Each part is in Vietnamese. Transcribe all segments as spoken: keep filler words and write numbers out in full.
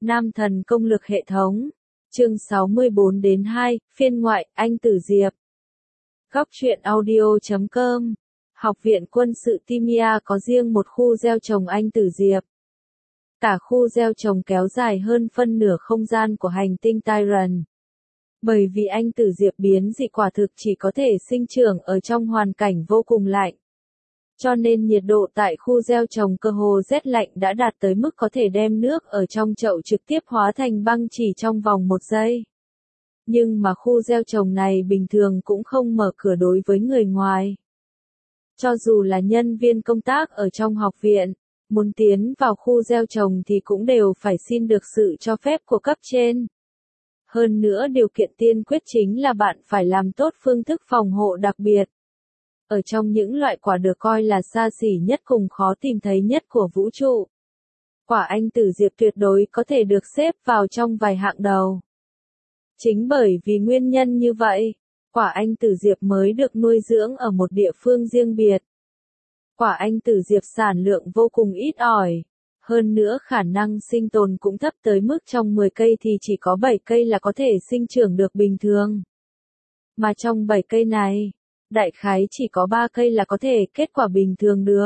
Nam thần công lực hệ thống. Chương sáu mươi bốn đến hai, phiên ngoại, Anh Tử Diệp. Góc truyện audio chấm com. Học viện quân sự Timia có riêng một khu gieo trồng Anh Tử Diệp. Cả khu gieo trồng kéo dài hơn phân nửa không gian của hành tinh Tyran. Bởi vì Anh Tử Diệp biến dị quả thực chỉ có thể sinh trưởng ở trong hoàn cảnh vô cùng lạnh. Cho nên nhiệt độ tại khu gieo trồng cơ hồ rét lạnh đã đạt tới mức có thể đem nước ở trong chậu trực tiếp hóa thành băng chỉ trong vòng một giây. Nhưng mà khu gieo trồng này bình thường cũng không mở cửa đối với người ngoài. Cho dù là nhân viên công tác ở trong học viện, muốn tiến vào khu gieo trồng thì cũng đều phải xin được sự cho phép của cấp trên. Hơn nữa điều kiện tiên quyết chính là bạn phải làm tốt phương thức phòng hộ đặc biệt. Ở trong những loại quả được coi là xa xỉ nhất cùng khó tìm thấy nhất của vũ trụ, quả Anh Tử Diệp tuyệt đối có thể được xếp vào trong vài hạng đầu. Chính bởi vì nguyên nhân như vậy, quả Anh Tử Diệp mới được nuôi dưỡng ở một địa phương riêng biệt. Quả Anh Tử Diệp sản lượng vô cùng ít ỏi, hơn nữa khả năng sinh tồn cũng thấp tới mức trong mười cây thì chỉ có bảy cây là có thể sinh trưởng được bình thường. Mà trong bảy cây này, đại khái chỉ có ba cây là có thể kết quả bình thường được.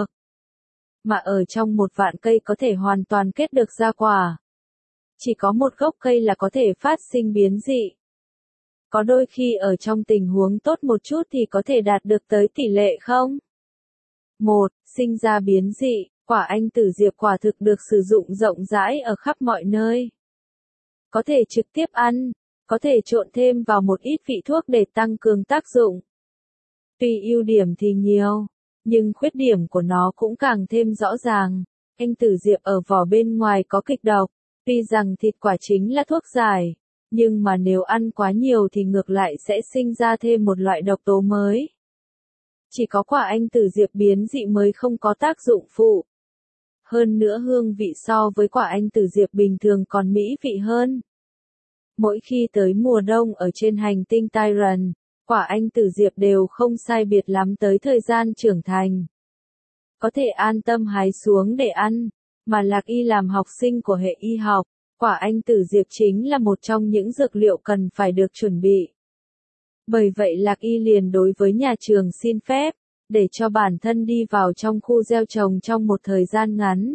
Mà ở trong một vạn cây có thể hoàn toàn kết được ra quả. Chỉ có một gốc cây là có thể phát sinh biến dị. Có đôi khi ở trong tình huống tốt một chút thì có thể đạt được tới tỷ lệ không? một. Sinh ra biến dị, quả Anh Tử Diệp quả thực được sử dụng rộng rãi ở khắp mọi nơi. Có thể trực tiếp ăn, có thể trộn thêm vào một ít vị thuốc để tăng cường tác dụng. Tuy ưu điểm thì nhiều, nhưng khuyết điểm của nó cũng càng thêm rõ ràng. Anh Tử Diệp ở vỏ bên ngoài có kịch độc, tuy rằng thịt quả chính là thuốc giải, nhưng mà nếu ăn quá nhiều thì ngược lại sẽ sinh ra thêm một loại độc tố mới. Chỉ có quả Anh Tử Diệp biến dị mới không có tác dụng phụ. Hơn nữa hương vị so với quả Anh Tử Diệp bình thường còn mỹ vị hơn. Mỗi khi tới mùa đông ở trên hành tinh Tyran, quả Anh Tử Diệp đều không sai biệt lắm tới thời gian trưởng thành. Có thể an tâm hái xuống để ăn, mà Lạc Y làm học sinh của hệ y học, quả Anh Tử Diệp chính là một trong những dược liệu cần phải được chuẩn bị. Bởi vậy Lạc Y liền đối với nhà trường xin phép, để cho bản thân đi vào trong khu gieo trồng trong một thời gian ngắn.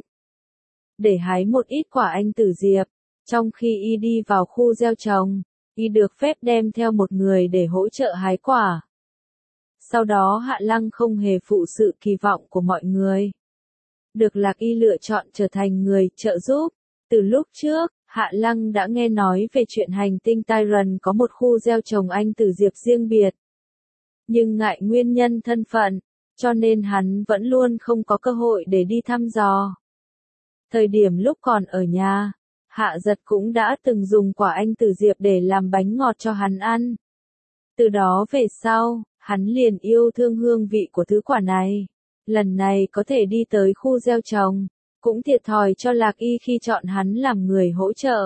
Để hái một ít quả Anh Tử Diệp, trong khi Y đi vào khu gieo trồng, Y được phép đem theo một người để hỗ trợ hái quả. Sau đó Hạ Lăng không hề phụ sự kỳ vọng của mọi người. Được Lạc Y lựa chọn trở thành người trợ giúp. Từ lúc trước, Hạ Lăng đã nghe nói về chuyện hành tinh Tyran có một khu gieo trồng Anh Tử Diệp riêng biệt. Nhưng ngại nguyên nhân thân phận, cho nên hắn vẫn luôn không có cơ hội để đi thăm dò. Thời điểm lúc còn ở nhà, Hạ Giật cũng đã từng dùng quả Anh Tử Diệp để làm bánh ngọt cho hắn ăn. Từ đó về sau, hắn liền yêu thương hương vị của thứ quả này. Lần này có thể đi tới khu gieo trồng, cũng thiệt thòi cho Lạc Y khi chọn hắn làm người hỗ trợ.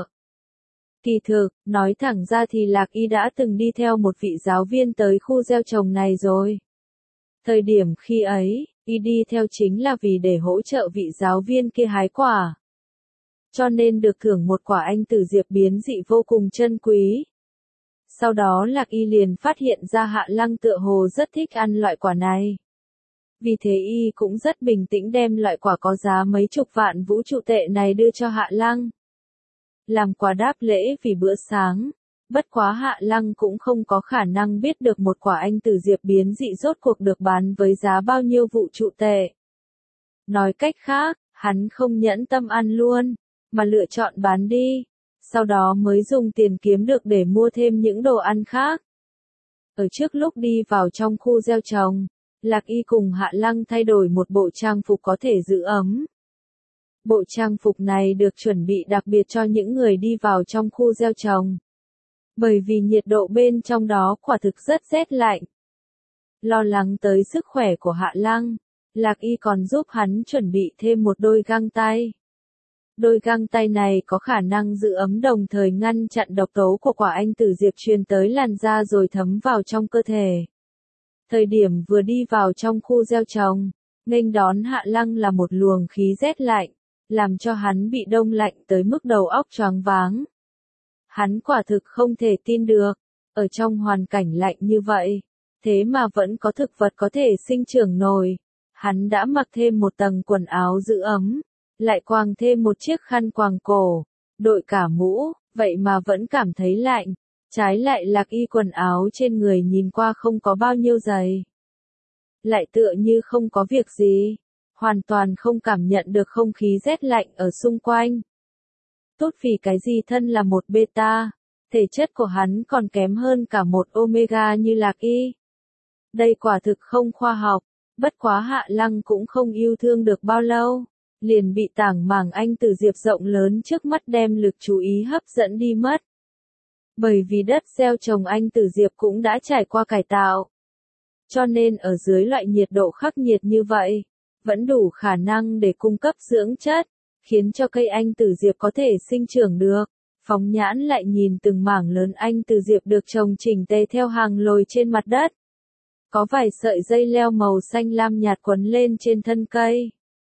Kỳ thực, nói thẳng ra thì Lạc Y đã từng đi theo một vị giáo viên tới khu gieo trồng này rồi. Thời điểm khi ấy, Y đi theo chính là vì để hỗ trợ vị giáo viên kia hái quả. Cho nên được thưởng một quả Anh Tử Diệp biến dị vô cùng chân quý. Sau đó Lạc Y liền phát hiện ra Hạ Lăng tựa hồ rất thích ăn loại quả này. Vì thế Y cũng rất bình tĩnh đem loại quả có giá mấy chục vạn vũ trụ tệ này đưa cho Hạ Lăng. Làm quà đáp lễ vì bữa sáng, bất quá Hạ Lăng cũng không có khả năng biết được một quả Anh Tử Diệp biến dị rốt cuộc được bán với giá bao nhiêu vũ trụ tệ. Nói cách khác, hắn không nhẫn tâm ăn luôn, mà lựa chọn bán đi, sau đó mới dùng tiền kiếm được để mua thêm những đồ ăn khác. Ở trước lúc đi vào trong khu gieo trồng, Lạc Y cùng Hạ Lăng thay đổi một bộ trang phục có thể giữ ấm. Bộ trang phục này được chuẩn bị đặc biệt cho những người đi vào trong khu gieo trồng. Bởi vì nhiệt độ bên trong đó quả thực rất rét lạnh. Lo lắng tới sức khỏe của Hạ Lăng, Lạc Y còn giúp hắn chuẩn bị thêm một đôi găng tay. Đôi găng tay này có khả năng giữ ấm đồng thời ngăn chặn độc tố của quả Anh Tử Diệp truyền tới làn da rồi thấm vào trong cơ thể. Thời điểm vừa đi vào trong khu gieo trồng, nghênh đón Hạ Lăng là một luồng khí rét lạnh. làm cho hắn bị đông lạnh tới mức đầu óc choáng váng. Hắn quả thực không thể tin được, ở trong hoàn cảnh lạnh như vậy, thế mà vẫn có thực vật có thể sinh trưởng nổi. Hắn đã mặc thêm một tầng quần áo giữ ấm, lại quàng thêm một chiếc khăn quàng cổ, đội cả mũ, vậy mà vẫn cảm thấy lạnh. Trái lại Lạc Y quần áo trên người nhìn qua không có bao nhiêu dày, lại tựa như không có việc gì, hoàn toàn không cảm nhận được không khí rét lạnh ở xung quanh. Tốt vì cái gì thân là một beta, thể chất của hắn còn kém hơn cả một omega như Lạc Y. Đây quả thực không khoa học, bất quá Hạ Lăng cũng không yêu thương được bao lâu, liền bị tảng màng anh Tử Diệp rộng lớn trước mắt đem lực chú ý hấp dẫn đi mất. Bởi vì đất gieo trồng anh Tử Diệp cũng đã trải qua cải tạo, cho nên ở dưới loại nhiệt độ khắc nghiệt như vậy, vẫn đủ khả năng để cung cấp dưỡng chất, khiến cho cây anh Tử Diệp có thể sinh trưởng được. Phóng nhãn lại nhìn từng mảng lớn anh Tử Diệp được trồng chỉnh tề theo hàng lồi trên mặt đất. Có vài sợi dây leo màu xanh lam nhạt quấn lên trên thân cây.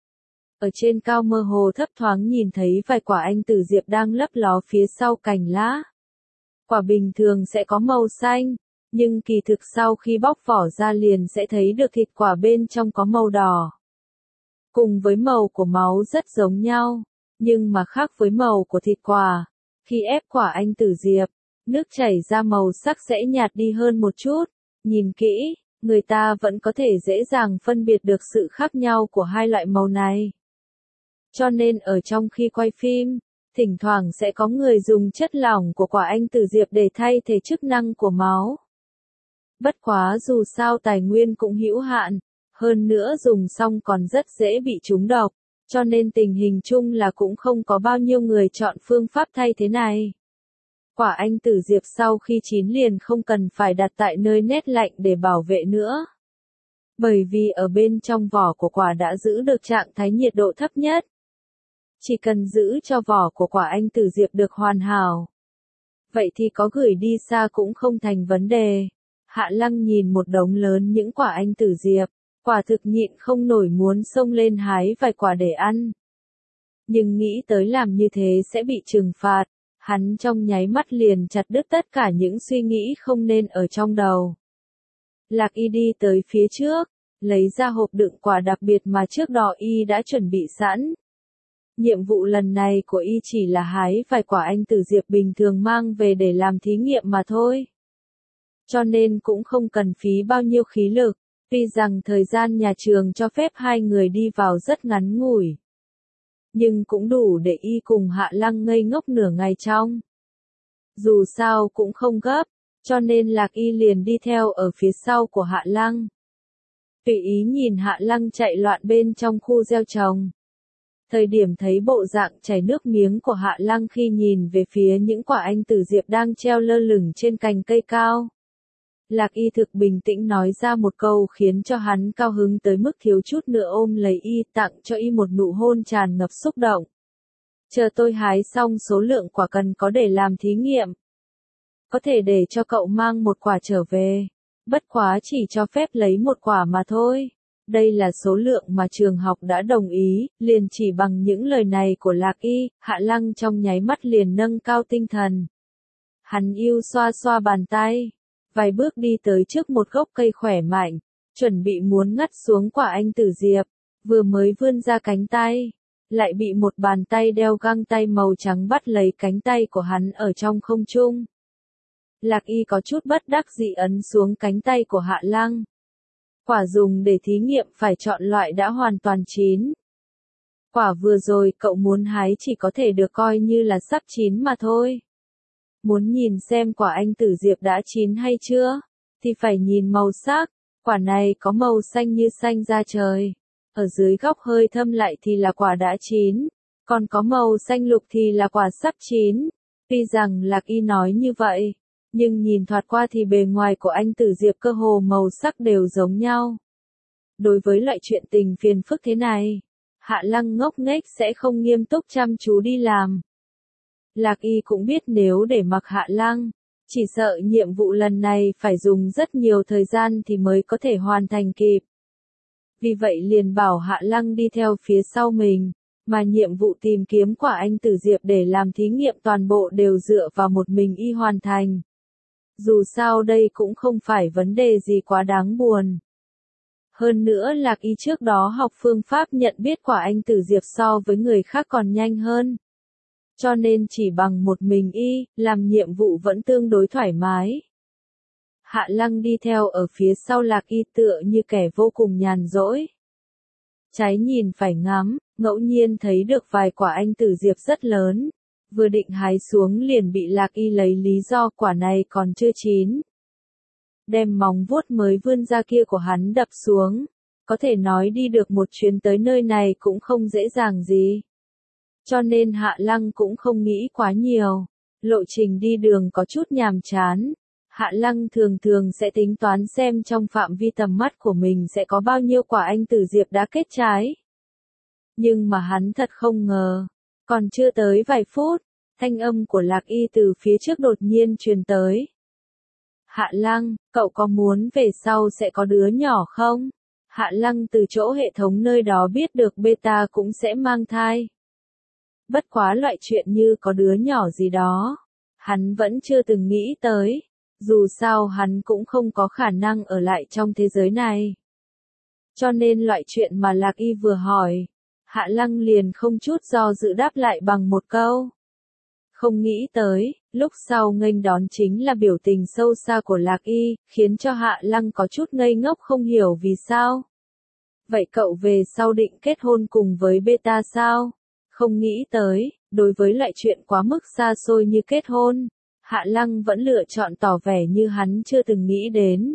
Ở trên cao mơ hồ thấp thoáng nhìn thấy vài quả anh Tử Diệp đang lấp ló phía sau cành lá. Quả bình thường sẽ có màu xanh, nhưng kỳ thực sau khi bóc vỏ ra liền sẽ thấy được thịt quả bên trong có màu đỏ. Cùng với màu của máu rất giống nhau, nhưng mà khác với màu của thịt quả. Khi ép quả anh Tử Diệp, nước chảy ra màu sắc sẽ nhạt đi hơn một chút. Nhìn kỹ, người ta vẫn có thể dễ dàng phân biệt được sự khác nhau của hai loại màu này. Cho nên ở trong khi quay phim, thỉnh thoảng sẽ có người dùng chất lỏng của quả anh Tử Diệp để thay thế chức năng của máu. Bất quá dù sao tài nguyên cũng hữu hạn, hơn nữa dùng xong còn rất dễ bị trúng độc, cho nên tình hình chung là cũng không có bao nhiêu người chọn phương pháp thay thế này. Quả anh Tử Diệp sau khi chín liền không cần phải đặt tại nơi nét lạnh để bảo vệ nữa. Bởi vì ở bên trong vỏ của quả đã giữ được trạng thái nhiệt độ thấp nhất. Chỉ cần giữ cho vỏ của quả anh Tử Diệp được hoàn hảo. Vậy thì có gửi đi xa cũng không thành vấn đề. Hạ Lăng nhìn một đống lớn những quả anh Tử Diệp, quả thực nhịn không nổi muốn xông lên hái vài quả để ăn. Nhưng nghĩ tới làm như thế sẽ bị trừng phạt, hắn trong nháy mắt liền chặt đứt tất cả những suy nghĩ không nên ở trong đầu. Lạc Y đi tới phía trước, lấy ra hộp đựng quả đặc biệt mà trước đó Y đã chuẩn bị sẵn. Nhiệm vụ lần này của Y chỉ là hái vài quả anh Tử Diệp bình thường mang về để làm thí nghiệm mà thôi. Cho nên cũng không cần phí bao nhiêu khí lực, tuy rằng thời gian nhà trường cho phép hai người đi vào rất ngắn ngủi. Nhưng cũng đủ để Y cùng Hạ Lăng ngây ngốc nửa ngày trong. Dù sao cũng không gấp, cho nên Lạc Y liền đi theo ở phía sau của Hạ Lăng. Tùy ý nhìn Hạ Lăng chạy loạn bên trong khu gieo trồng. Thời điểm thấy bộ dạng chảy nước miếng của Hạ Lăng khi nhìn về phía những quả anh Tử Diệp đang treo lơ lửng trên cành cây cao. Lạc Y thực bình tĩnh nói ra một câu khiến cho hắn cao hứng tới mức thiếu chút nữa ôm lấy Y, tặng cho Y một nụ hôn tràn ngập xúc động. Chờ tôi hái xong số lượng quả cần có để làm thí nghiệm. Có thể để cho cậu mang một quả trở về. Bất quá chỉ cho phép lấy một quả mà thôi. Đây là số lượng mà trường học đã đồng ý, liền chỉ bằng những lời này của Lạc Y, Hạ Lăng trong nháy mắt liền nâng cao tinh thần. Hắn yêu xoa xoa bàn tay, vài bước đi tới trước một gốc cây khỏe mạnh, chuẩn bị muốn ngắt xuống quả anh Tử Diệp, vừa mới vươn ra cánh tay, lại bị một bàn tay đeo găng tay màu trắng bắt lấy cánh tay của hắn ở trong không trung. Lạc Y có chút bất đắc dĩ ấn xuống cánh tay của Hạ Lăng. Quả dùng để thí nghiệm phải chọn loại đã hoàn toàn chín. Quả vừa rồi cậu muốn hái chỉ có thể được coi như là sắp chín mà thôi. Muốn nhìn xem quả anh Tử Diệp đã chín hay chưa, thì phải nhìn màu sắc. Quả này có màu xanh như xanh da trời. Ở dưới góc hơi thâm lại thì là quả đã chín. Còn có màu xanh lục thì là quả sắp chín. Tuy rằng Lạc Y nói như vậy, nhưng nhìn thoạt qua thì bề ngoài của anh Tử Diệp cơ hồ màu sắc đều giống nhau. Đối với loại chuyện tình phiền phức thế này, Hạ Lăng ngốc nghếch sẽ không nghiêm túc chăm chú đi làm. Lạc Y cũng biết nếu để mặc Hạ Lăng, chỉ sợ nhiệm vụ lần này phải dùng rất nhiều thời gian thì mới có thể hoàn thành kịp. Vì vậy liền bảo Hạ Lăng đi theo phía sau mình, Mà nhiệm vụ tìm kiếm quả anh tử diệp để làm thí nghiệm toàn bộ đều dựa vào một mình y hoàn thành. Dù sao đây cũng không phải vấn đề gì quá đáng buồn. Hơn nữa Lạc Y trước đó học phương pháp nhận biết quả anh tử diệp so với người khác còn nhanh hơn. Cho nên chỉ bằng một mình y, làm nhiệm vụ vẫn tương đối thoải mái. Hạ Lăng đi theo ở phía sau Lạc Y tựa như kẻ vô cùng nhàn rỗi. Trái nhìn phải ngắm, ngẫu nhiên thấy được vài quả anh tử diệp rất lớn. Vừa định hái xuống liền bị Lạc Y lấy lý do quả này còn chưa chín. Đem móng vuốt mới vươn ra kia của hắn đập xuống. Có thể nói đi được một chuyến tới nơi này cũng không dễ dàng gì. Cho nên Hạ Lăng cũng không nghĩ quá nhiều. Lộ trình đi đường có chút nhàm chán. Hạ Lăng thường thường sẽ tính toán xem trong phạm vi tầm mắt của mình sẽ có bao nhiêu quả anh tử diệp đã kết trái. Nhưng mà hắn thật không ngờ. Còn chưa tới vài phút, thanh âm của Lạc Y từ phía trước đột nhiên truyền tới. Hạ Lăng, cậu có muốn về sau sẽ có đứa nhỏ không? Hạ Lăng từ chỗ hệ thống nơi đó biết được beta cũng sẽ mang thai. Bất quá loại chuyện như có đứa nhỏ gì đó, hắn vẫn chưa từng nghĩ tới. Dù sao hắn cũng không có khả năng ở lại trong thế giới này. Cho nên loại chuyện mà Lạc Y vừa hỏi, Hạ Lăng liền không chút do dự đáp lại bằng một câu. Không nghĩ tới, lúc sau nghênh đón chính là biểu tình sâu xa của Lạc Y, khiến cho Hạ Lăng có chút ngây ngốc không hiểu vì sao. Vậy cậu về sau định kết hôn cùng với beta sao? Không nghĩ tới, đối với loại chuyện quá mức xa xôi như kết hôn, Hạ Lăng vẫn lựa chọn tỏ vẻ như hắn chưa từng nghĩ đến.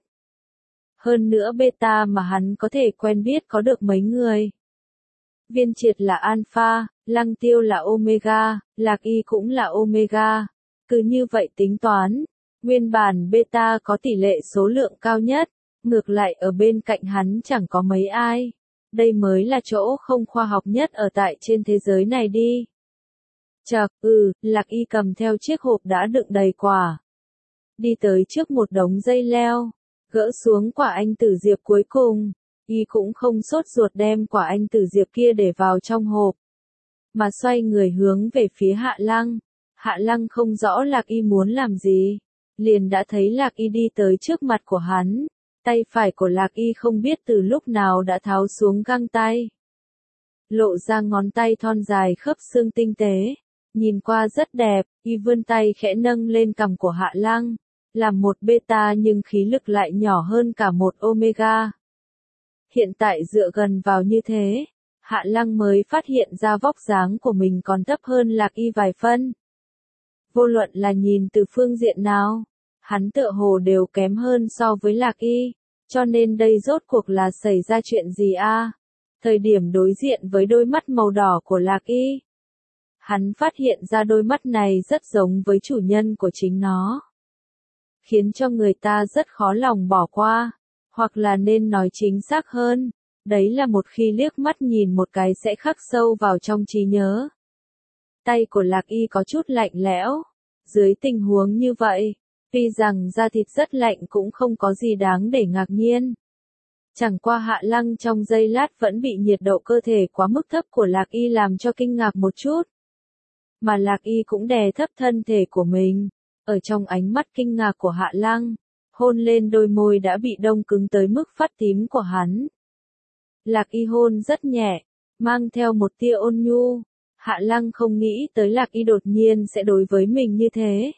Hơn nữa beta mà hắn có thể quen biết có được mấy người. Viên Triệt là alpha, Lăng Tiêu là omega, Lạc Y cũng là omega. Cứ như vậy tính toán, nguyên bản beta có tỷ lệ số lượng cao nhất, ngược lại ở bên cạnh hắn chẳng có mấy ai. Đây mới là chỗ không khoa học nhất ở tại trên thế giới này đi. Chậc, ừ, Lạc Y cầm theo chiếc hộp đã đựng đầy quả. Đi tới trước một đống dây leo, gỡ xuống quả anh tử diệp cuối cùng, y cũng không sốt ruột đem quả anh tử diệp kia để vào trong hộp, mà xoay người hướng về phía Hạ Lăng. Hạ Lăng không rõ Lạc Y muốn làm gì, liền đã thấy Lạc Y đi tới trước mặt của hắn, tay phải của Lạc Y không biết từ lúc nào đã tháo xuống găng tay. Lộ ra ngón tay thon dài khớp xương tinh tế, nhìn qua rất đẹp, y vươn tay khẽ nâng lên cằm của Hạ Lăng, làm một beta nhưng khí lực lại nhỏ hơn cả một omega. Hiện tại dựa gần vào như thế, Hạ Lăng mới phát hiện ra vóc dáng của mình còn thấp hơn Lạc Y vài phân. Vô luận là nhìn từ phương diện nào, hắn tựa hồ đều kém hơn so với Lạc Y, cho nên đây rốt cuộc là xảy ra chuyện gì a? Thời điểm đối diện với đôi mắt màu đỏ của Lạc Y, hắn phát hiện ra đôi mắt này rất giống với chủ nhân của chính nó, khiến cho người ta rất khó lòng bỏ qua, hoặc là nên nói chính xác hơn, đấy là một khi liếc mắt nhìn một cái sẽ khắc sâu vào trong trí nhớ. Tay của Lạc Y có chút lạnh lẽo, dưới tình huống như vậy, tuy rằng da thịt rất lạnh cũng không có gì đáng để ngạc nhiên. Chẳng qua Hạ Lăng trong giây lát vẫn bị nhiệt độ cơ thể quá mức thấp của Lạc Y làm cho kinh ngạc một chút. Mà Lạc Y cũng đè thấp thân thể của mình, ở trong ánh mắt kinh ngạc của Hạ Lăng, hôn lên đôi môi đã bị đông cứng tới mức phát tím của hắn. Lạc Y hôn rất nhẹ, mang theo một tia ôn nhu. Hạ Lăng không nghĩ tới Lạc Y đột nhiên sẽ đối với mình như thế.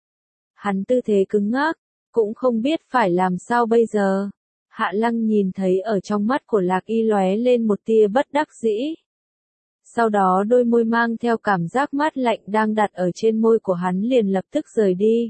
Hắn tư thế cứng ngắc, cũng không biết phải làm sao bây giờ. Hạ Lăng nhìn thấy ở trong mắt của Lạc Y lóe lên một tia bất đắc dĩ. Sau đó đôi môi mang theo cảm giác mát lạnh đang đặt ở trên môi của hắn liền lập tức rời đi.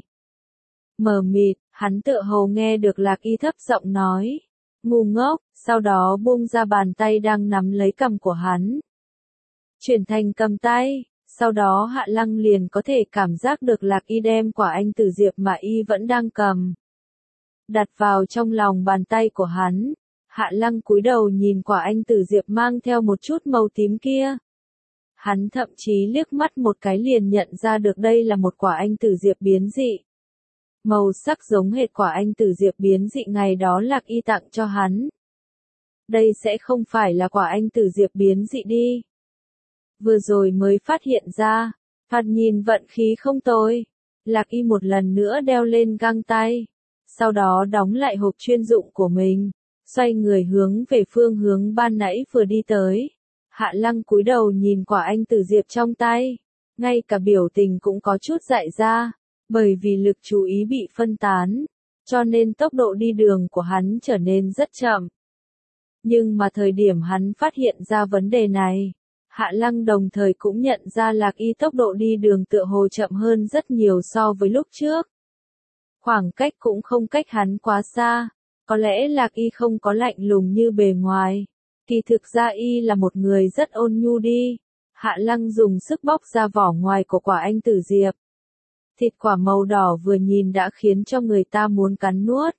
Mờ mịt, hắn tựa hồ nghe được Lạc Y thấp giọng nói. Ngu ngốc, sau đó buông ra bàn tay đang nắm lấy cằm của hắn. Chuyển thành cầm tay, sau đó Hạ Lăng liền có thể cảm giác được Lạc Y đem quả anh tử diệp mà y vẫn đang cầm đặt vào trong lòng bàn tay của hắn. Hạ Lăng cúi đầu nhìn quả anh tử diệp mang theo một chút màu tím kia. Hắn thậm chí liếc mắt một cái liền nhận ra được đây là một quả anh tử diệp biến dị. Màu sắc giống hệt quả anh tử diệp biến dị ngày đó Lạc Y tặng cho hắn. Đây sẽ không phải là quả anh tử diệp biến dị đi. Vừa rồi mới phát hiện ra, thoạt nhìn vận khí không tồi. Lạc Y một lần nữa đeo lên găng tay, sau đó đóng lại hộp chuyên dụng của mình, xoay người hướng về phương hướng ban nãy vừa đi tới. Hạ Lăng cúi đầu nhìn quả anh tử diệp trong tay, ngay cả biểu tình cũng có chút dại ra, bởi vì lực chú ý bị phân tán, cho nên tốc độ đi đường của hắn trở nên rất chậm. Nhưng mà thời điểm hắn phát hiện ra vấn đề này, Hạ Lăng đồng thời cũng nhận ra Lạc Y tốc độ đi đường tựa hồ chậm hơn rất nhiều so với lúc trước. Khoảng cách cũng không cách hắn quá xa, có lẽ Lạc Y không có lạnh lùng như bề ngoài, kỳ thực ra Y là một người rất ôn nhu đi. Hạ Lăng dùng sức bóc ra vỏ ngoài của quả anh tử diệp. Thịt quả màu đỏ vừa nhìn đã khiến cho người ta muốn cắn nuốt.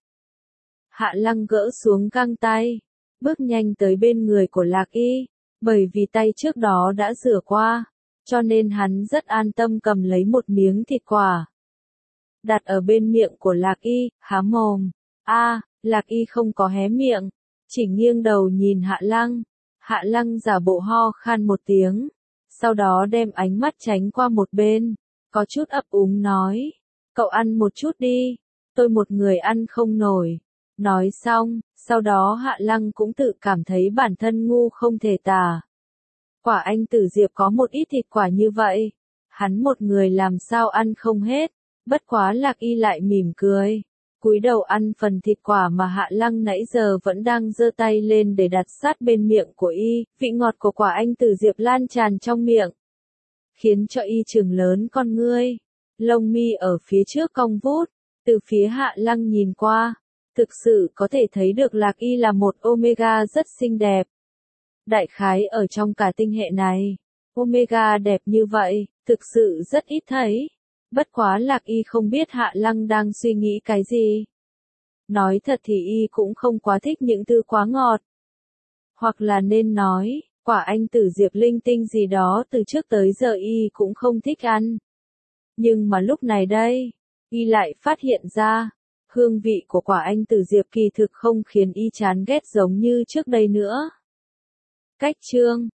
Hạ Lăng gỡ xuống găng tay, bước nhanh tới bên người của Lạc Y, bởi vì tay trước đó đã rửa qua, cho nên hắn rất an tâm cầm lấy một miếng thịt quả. Đặt ở bên miệng của Lạc Y, há mồm. A, à, Lạc Y không có hé miệng, chỉ nghiêng đầu nhìn Hạ Lăng. Hạ Lăng giả bộ ho khan một tiếng, sau đó đem ánh mắt tránh qua một bên, có chút ấp úng nói, cậu ăn một chút đi, tôi một người ăn không nổi. Nói xong, sau đó Hạ Lăng cũng tự cảm thấy bản thân ngu không thể tả. Quả anh tử diệp có một ít thịt quả như vậy, hắn một người làm sao ăn không hết, bất quá Lạc Y lại mỉm cười, cúi đầu ăn phần thịt quả mà Hạ Lăng nãy giờ vẫn đang giơ tay lên để đặt sát bên miệng của Y, vị ngọt của quả anh tử diệp lan tràn trong miệng, khiến cho Y trừng lớn con ngươi, lông mi ở phía trước cong vút, từ phía Hạ Lăng nhìn qua. Thực sự có thể thấy được Lạc Y là một Omega rất xinh đẹp. Đại khái ở trong cả tinh hệ này, Omega đẹp như vậy, thực sự rất ít thấy. Bất quá Lạc Y không biết Hạ Lăng đang suy nghĩ cái gì. Nói thật thì Y cũng không quá thích những thứ quá ngọt. Hoặc là nên nói, quả anh tử diệp linh tinh gì đó từ trước tới giờ Y cũng không thích ăn. Nhưng mà lúc này đây, Y lại phát hiện ra, hương vị của quả anh tử diệp kỳ thực không khiến Y chán ghét giống như trước đây nữa. Cách chương